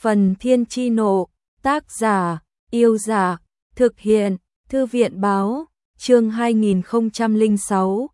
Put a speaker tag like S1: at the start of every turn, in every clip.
S1: Phần Thiên Chi Nộ, tác giả, Yêu Dạ, thực hiện, Thư viện Báo, chương 2006,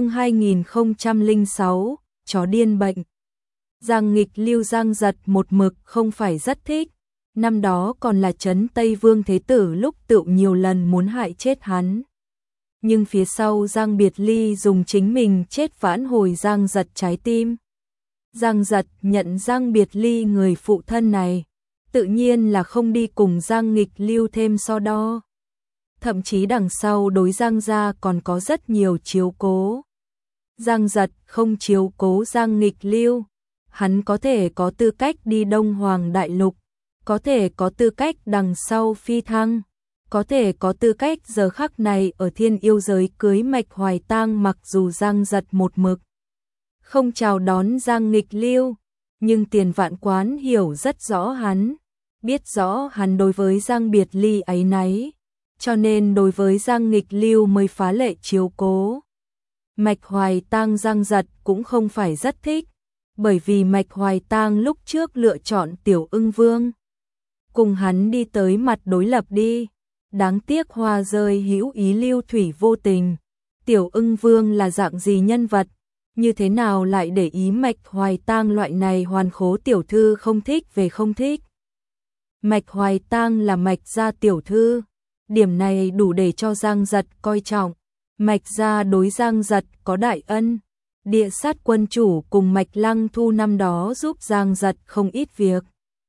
S1: chó điên bệnh. Giang Nghịch Lưu Giang Giật một mực không phải rất thích, năm đó còn là trấn Tây Vương Thế Tử lúc tựu nhiều lần muốn hại chết hắn. Nhưng phía sau Giang Biệt Ly dùng chính mình chết vãn hồi Giang Giật trái tim. Giang Giật nhận Giang Biệt Ly người phụ thân này, tự nhiên là không đi cùng Giang Nghịch Lưu thêm so đo. Thậm chí đằng sau đối Giang gia còn có rất nhiều chiếu cố. Giang Giật không chiếu cố Giang Nghịch Lưu, hắn có thể có tư cách đi Đông Hoàng Đại Lục, có thể có tư cách đằng sau phi thăng, có thể có tư cách giờ khắc này ở Thiên Yêu giới cưới Mạch Hoài Tang, mặc dù Giang Giật một mực không chào đón Giang Nghịch Lưu, nhưng Tiền Vạn Quán hiểu rất rõ hắn, biết rõ hắn đối với Giang Biệt Ly áy náy, cho nên đối với Giang Nghịch Lưu mới phá lệ chiếu cố. Mạch Hoài Tang Giang Giật cũng không phải rất thích, bởi vì Mạch Hoài Tang lúc trước lựa chọn Tiểu Ưng Vương, cùng hắn đi tới mặt đối lập đi. Đáng tiếc hoa rơi hữu ý lưu thủy vô tình. Tiểu Ưng Vương là dạng gì nhân vật, như thế nào lại để ý Mạch Hoài Tang loại này hoàn khố tiểu thư không thích về không thích. Mạch Hoài Tang là Mạch gia tiểu thư, điểm này đủ để cho Giang Giật coi trọng. Mạch gia đối Giang Giật có đại ân, Địa Sát quân chủ cùng Mạch Lăng Thu năm đó giúp Giang Giật không ít việc.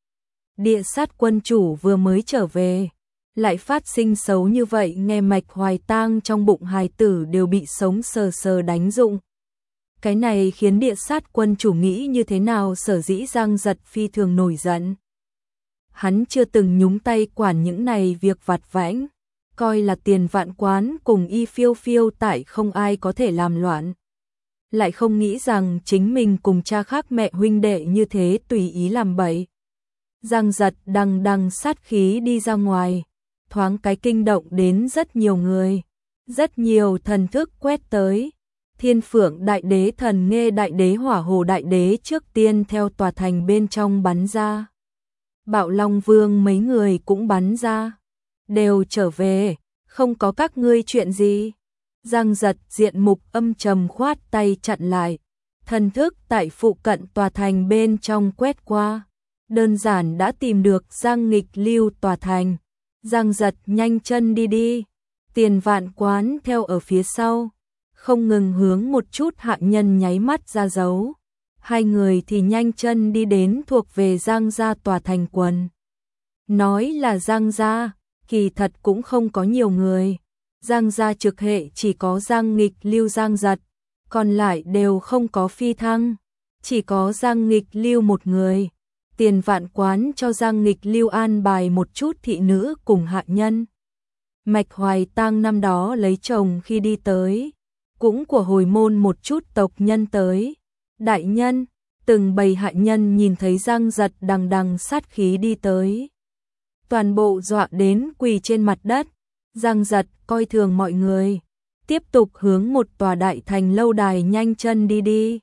S1: Địa Sát quân chủ vừa mới trở về, lại phát sinh xấu như vậy, nghe Mạch Hoài Tang trong bụng hài tử đều bị sống sờ sờ đánh rụng. Cái này khiến Địa Sát quân chủ nghĩ như thế nào, sở dĩ Giang Giật phi thường nổi giận. Hắn chưa từng nhúng tay quản những này việc vặt vãnh, coi là Tiền Vạn Quán cùng Y Phiêu Phiêu tại không ai có thể làm loạn. Lại không nghĩ rằng chính mình cùng cha khác mẹ huynh đệ như thế tùy ý làm bậy. Giang Giật đằng đằng sát khí đi ra ngoài, thoáng cái kinh động đến rất nhiều người, rất nhiều thần thức quét tới. Thiên Phượng Đại Đế, Thần Nghê Đại Đế, Hỏa Hồ Đại Đế trước tiên theo tòa thành bên trong bắn ra. Bạo Long Vương mấy người cũng bắn ra, đều trở về, không có các ngươi chuyện gì. Giang Giật diện mục âm trầm khoát tay chặn lại, thần thức tại phụ cận tòa thành bên trong quét qua, đơn giản đã tìm được Giang Nghịch Lưu tòa thành. Giang Giật nhanh chân đi, Tiền Vạn Quán theo ở phía sau, không ngừng hướng một chút hạ nhân nháy mắt ra dấu. Hai người thì nhanh chân đi đến thuộc về Giang gia tòa thành quần. Nói là Giang gia, kỳ thật cũng không có nhiều người. Giang gia trực hệ chỉ có Giang Nghịch Lưu Giang Giật, còn lại đều không có phi thăng, chỉ có Giang Nghịch Lưu một người. Tiền Vạn Quán cho Giang Nghịch Lưu an bài một chút thị nữ cùng hạ nhân. Mạch Hoài Tang năm đó lấy chồng khi đi tới, cũng của hồi môn một chút tộc nhân tới. Đại nhân, từng bầy hạ nhân nhìn thấy Giang Giật đằng đằng sát khí đi tới, toàn bộ dọa đến quỳ trên mặt đất. Giang Giật coi thường mọi người, tiếp tục hướng một tòa đại thành lâu đài nhanh chân đi.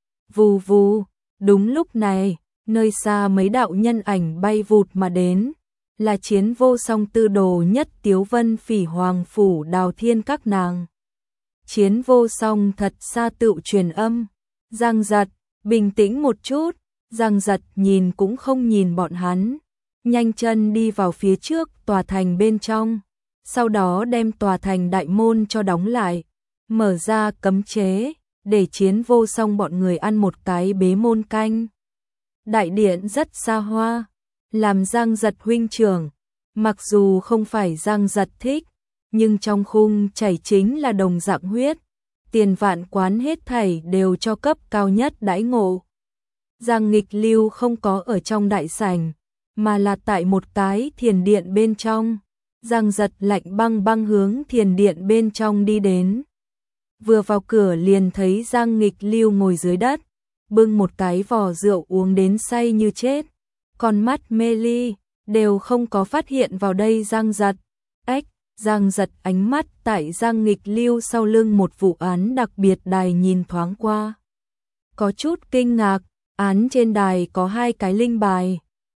S1: Vù vù, đúng lúc này, nơi xa mấy đạo nhân ảnh bay vụt mà đến, là Chiến Vô Song, Tư Đồ Nhất, Tiếu Vân, Phỉ Hoàng phủ, Đào Thiên các nàng. Chiến Vô Song thật xa tựu truyền âm, Giang Giật, bình tĩnh một chút. Giang Giật nhìn cũng không nhìn bọn hắn, nhanh chân đi vào phía trước tòa thành bên trong, sau đó đem tòa thành đại môn cho đóng lại, mở ra cấm chế, để Chiến Vô Song bọn người ăn một cái bế môn canh. Đại điện rất xa hoa, làm Giang Giật huynh trưởng, mặc dù không phải Giang Giật thích, nhưng trong khung chảy chính là đồng dạng huyết. Tiền Vạn Quán hết thảy đều cho cấp cao nhất đãi ngộ. Giang Nghịch Lưu không có ở trong đại sảnh, mà là tại một cái thiền điện bên trong. Giang Giật lạnh băng băng hướng thiền điện bên trong đi đến. Vừa vào cửa liền thấy Giang Nghịch Lưu ngồi dưới đất, bưng một cái vò rượu uống đến say như chết, con mắt mê ly, đều không có phát hiện vào đây Giang Giật. Ếch, Giang Giật ánh mắt tại Giang Nghịch Lưu sau lưng một vụ án đặc biệt đài nhìn thoáng qua. Có chút kinh ngạc, án trên đài có hai cái linh bài,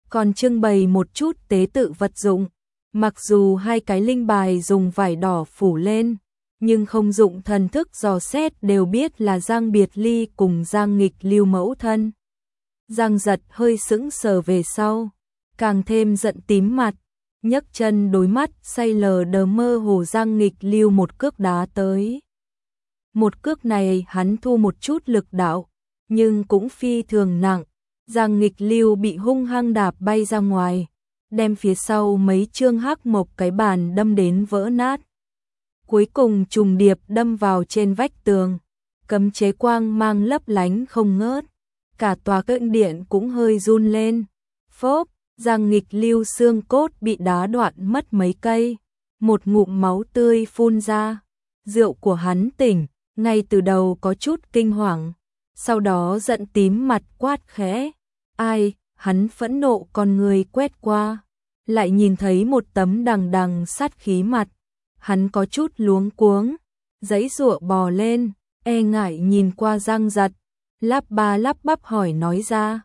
S1: còn trưng bày một chút tế tự vật dụng. Mặc dù hai cái linh bài dùng vải đỏ phủ lên, nhưng không dụng thần thức dò xét đều biết là Giang Biệt Ly cùng Giang Nghịch Lưu mẫu thân. Giang Giật hơi sững sờ về sau, càng thêm giận tím mặt, nhấc chân đối mắt say lờ đờ mơ hồ Giang Nghịch Lưu một cước đá tới. Một cước này hắn thu một chút lực đạo, nhưng cũng phi thường nặng. Giang Nghịch Lưu bị hung hăng đạp bay ra ngoài, đem phía sau mấy chương hắc mộc cái bàn đâm đến vỡ nát. Cuối cùng trùng điệp đâm vào trên vách tường, cấm chế quang mang lấp lánh không ngớt. Cả tòa cận điện cũng hơi run lên. Phốp, Giang Nghịch Lưu xương cốt bị đá đoạn mất mấy cây, một ngụm máu tươi phun ra. Rượu của hắn tỉnh, ngay từ đầu có chút kinh hoàng, sau đó giận tím mặt quát khẽ. Ai? Hắn phẫn nộ con người quét qua, lại nhìn thấy một tấm đằng đằng sát khí mặt. Hắn có chút luống cuống, giãy giụa bò lên, e ngại nhìn qua Giang Giật, lắp ba lắp bắp hỏi nói ra.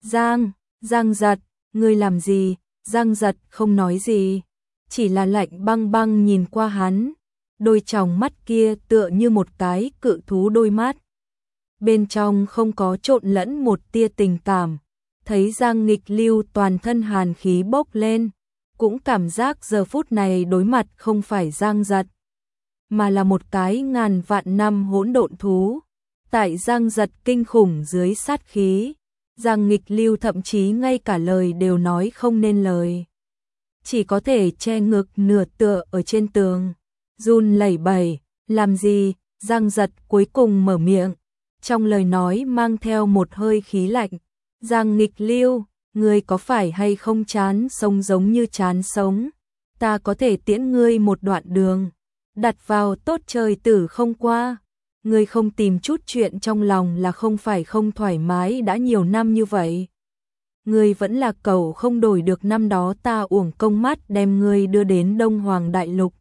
S1: Giang Giật, ngươi làm gì? Giang Giật không nói gì, chỉ là lạnh băng băng nhìn qua hắn. Đôi tròng mắt kia tựa như một cái cự thú đôi mắt. Bên trong không có trộn lẫn một tia tình cảm. Thấy Giang Nghịch Lưu toàn thân hàn khí bốc lên, cũng cảm giác giờ phút này đối mặt không phải Giang Giật, mà là một cái ngàn vạn năm hỗn độn thú. Tại Giang Giật kinh khủng dưới sát khí, Giang Nghịch Lưu thậm chí ngay cả lời đều nói không nên lời. Chỉ có thể che ngực nửa tựa ở trên tường, run lẩy bẩy. Làm gì? Giang Giật cuối cùng mở miệng, trong lời nói mang theo một hơi khí lạnh. Giang Nghịch Lưu, ngươi có phải hay không chán sống giống như chán sống? Ta có thể tiễn ngươi một đoạn đường, đặt vào tốt trời tử không qua. Ngươi không tìm chút chuyện trong lòng là không phải không thoải mái đã nhiều năm như vậy. Ngươi vẫn là cẩu không đổi được năm đó ta uổng công mắt đem ngươi đưa đến Đông Hoàng Đại Lục.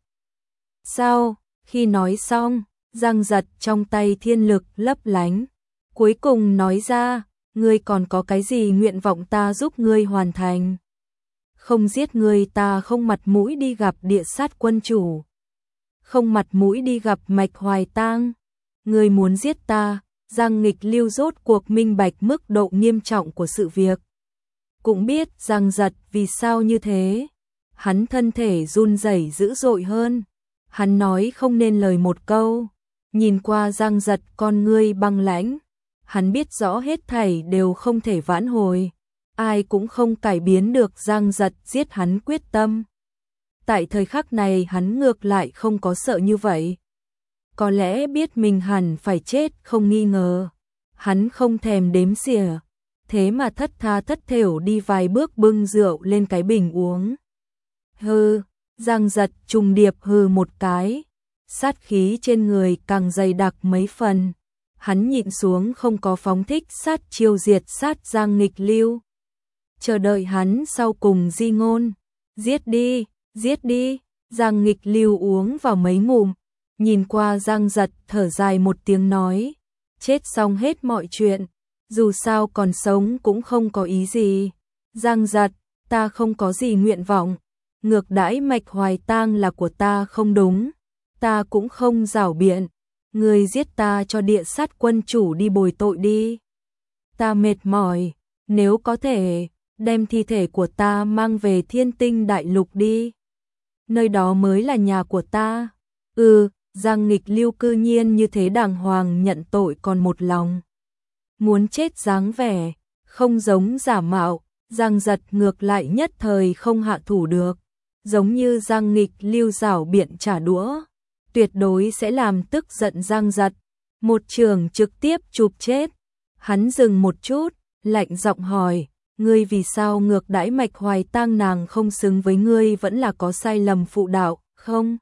S1: Sao? Khi nói xong, Giang Giật trong tay thiên lực lấp lánh, cuối cùng nói ra. Ngươi còn có cái gì nguyện vọng ta giúp ngươi hoàn thành? Không giết ngươi ta không mặt mũi đi gặp Địa Sát quân chủ, không mặt mũi đi gặp Mạch Hoài Tang. Ngươi muốn giết ta? Giang Nghịch Lưu rốt cuộc minh bạch mức độ nghiêm trọng của sự việc, cũng biết Giang Giật vì sao như thế. Hắn thân thể run rẩy dữ dội hơn, hắn nói không nên lời một câu, nhìn qua Giang Giật con ngươi băng lãnh. Hắn biết rõ hết thảy đều không thể vãn hồi, ai cũng không cải biến được Giang Giật giết hắn quyết tâm. Tại thời khắc này hắn ngược lại không có sợ như vậy. Có lẽ biết mình hẳn phải chết không nghi ngờ. Hắn không thèm đếm xỉa, thế mà thất tha thất thểu đi vài bước bưng rượu lên cái bình uống. Hừ, Giang Giật trùng điệp hừ một cái, sát khí trên người càng dày đặc mấy phần. Hắn nhịn xuống không có phóng thích sát chiêu diệt sát Giang Nghịch Lưu. Chờ đợi hắn sau cùng di ngôn. Giết đi, giết đi. Giang Nghịch Lưu uống vào mấy ngụm, nhìn qua Giang Giật thở dài một tiếng nói. Chết xong hết mọi chuyện, dù sao còn sống cũng không có ý gì. Giang Giật, ta không có gì nguyện vọng. Ngược đãi Mạch Hoài Tang là của ta không đúng, ta cũng không giảo biện. Ngươi giết ta cho Địa Sát quân chủ đi bồi tội đi. Ta mệt mỏi, nếu có thể, đem thi thể của ta mang về Thiên Tinh Đại Lục đi. Nơi đó mới là nhà của ta. Giang Nghịch Lưu cư nhiên như thế đàng hoàng nhận tội còn một lòng. Muốn chết dáng vẻ, không giống giả mạo, Giang Giật ngược lại nhất thời không hạ thủ được. Giống như Giang Nghịch Lưu giảo biện trả đũa, tuyệt đối sẽ làm tức giận Giang Giật, một trường trực tiếp chụp chết. Hắn dừng một chút, lạnh giọng hỏi, ngươi vì sao ngược đãi Mạch Hoài Tang, nàng không xứng với ngươi vẫn là có sai lầm phụ đạo, không?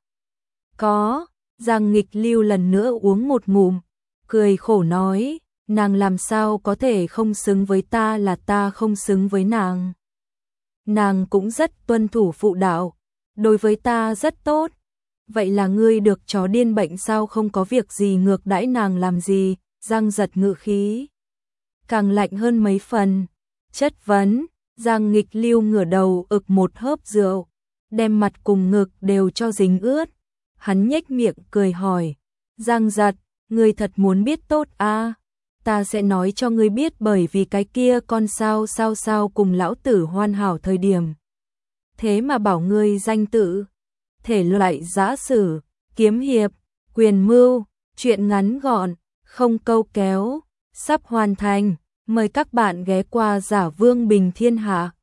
S1: Có. Giang Nghịch Lưu lần nữa uống một ngụm, cười khổ nói, nàng làm sao có thể không xứng với ta, là ta không xứng với nàng. Nàng cũng rất tuân thủ phụ đạo, đối với ta rất tốt. Vậy là ngươi được chó điên bệnh sao, không có việc gì ngược đãi nàng làm gì? Giang Giật ngự khí càng lạnh hơn mấy phần, chất vấn. Giang Nghịch Lưu ngửa đầu ực một hớp rượu, đem mặt cùng ngực đều cho dính ướt. Hắn nhếch miệng cười hỏi, Giang Giật, ngươi thật muốn biết tốt à? Ta sẽ nói cho ngươi biết, bởi vì cái kia con sao cùng lão tử hoàn hảo thời điểm. Thế mà bảo ngươi danh tự, thể loại giã sử, kiếm hiệp, quyền mưu, truyện ngắn gọn, không câu kéo, sắp hoàn thành. Mời các bạn ghé qua Giả Vương Bình Thiên Hạ.